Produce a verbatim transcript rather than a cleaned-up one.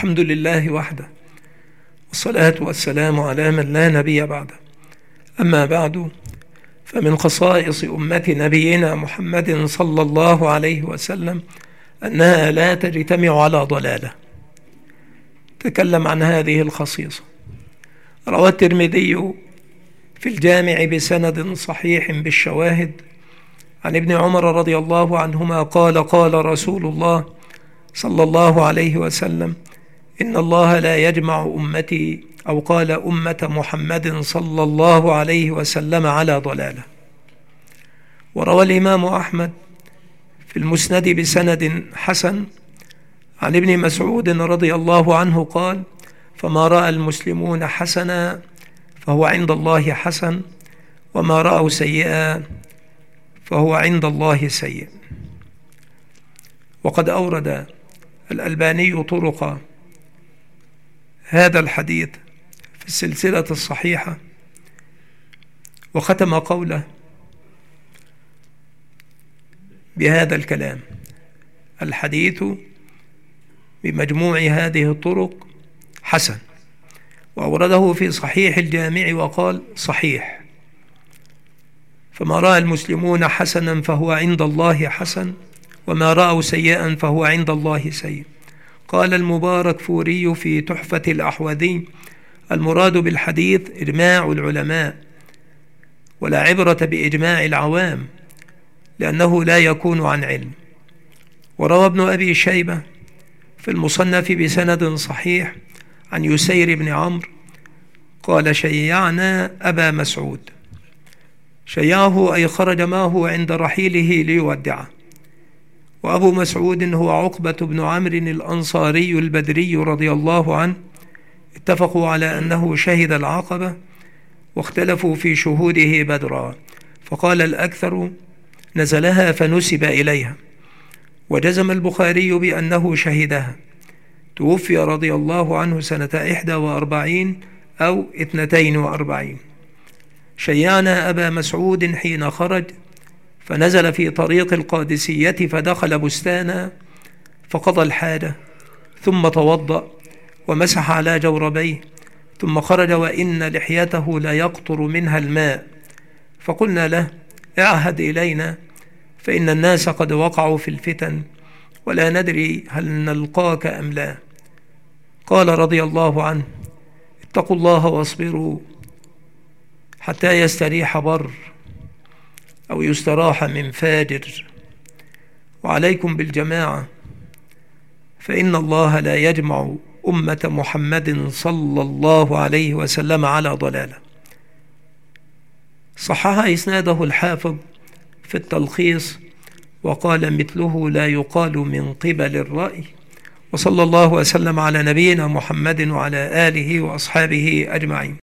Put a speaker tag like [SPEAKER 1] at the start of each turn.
[SPEAKER 1] الحمد لله وحده، والصلاة والسلام على من لا نبي بعده. أما بعد، فمن خصائص أمة نبينا محمد صلى الله عليه وسلم أنها لا تجتمع على ضلالة. تكلم عن هذه الخصيصة. روى الترمذي في الجامع بسند صحيح بالشواهد عن ابن عمر رضي الله عنهما قال: قال رسول الله صلى الله عليه وسلم: إن الله لا يجمع أمتي، أو قال أمة محمد صلى الله عليه وسلم، على ضلالة. وروى الإمام أحمد في المسند بسند حسن عن ابن مسعود رضي الله عنه قال: فما رأى المسلمون حسنا فهو عند الله حسن، وما رأوا سيئا فهو عند الله سيء. وقد أورد الألباني طرق هذا الحديث في السلسلة الصحيحة، وختم قوله بهذا الكلام: الحديث بمجموع هذه الطرق حسن. وأورده في صحيح الجامع وقال: صحيح. فما رأى المسلمون حسنا فهو عند الله حسن، وما رأوا سيئا فهو عند الله سيء. قال المبارك فوري في تحفة الأحوذي: المراد بالحديث إجماع العلماء، ولا عبرة بإجماع العوام، لأنه لا يكون عن علم. وروى ابن أبي شيبة في المصنف بسند صحيح عن يسير بن عمرو قال: شيعنا أبا مسعود. شيعه أي خرج معه عند رحيله ليودعه. وأبو مسعود هو عقبة بن عمرو الأنصاري البدري رضي الله عنه. اتفقوا على أنه شهد العقبة، واختلفوا في شهوده بدرا، فقال الأكثر نزلها فنسب إليها. وجزم البخاري بأنه شهدها. توفي رضي الله عنه سنة إحدى وأربعين أو اثنتين وأربعين. شيعنا أبا مسعود حين خرج، فنزل في طريق القادسية فدخل بستانا فقضى الحاجة، ثم توضأ ومسح على جوربيه، ثم خرج وإن لحيته لا يقطر منها الماء. فقلنا له: اعهد إلينا، فإن الناس قد وقعوا في الفتن، ولا ندري هل نلقاك أم لا. قال رضي الله عنه: اتقوا الله واصبروا حتى يستريح بر أو يستراح من فاجر، وعليكم بالجماعة، فإن الله لا يجمع أمة محمد صلى الله عليه وسلم على ضلالة. صحح إسناده الحافظ في التلخيص وقال: مثله لا يقال من قبل الرأي. وصلى الله وسلم على نبينا محمد وعلى آله وأصحابه أجمعين.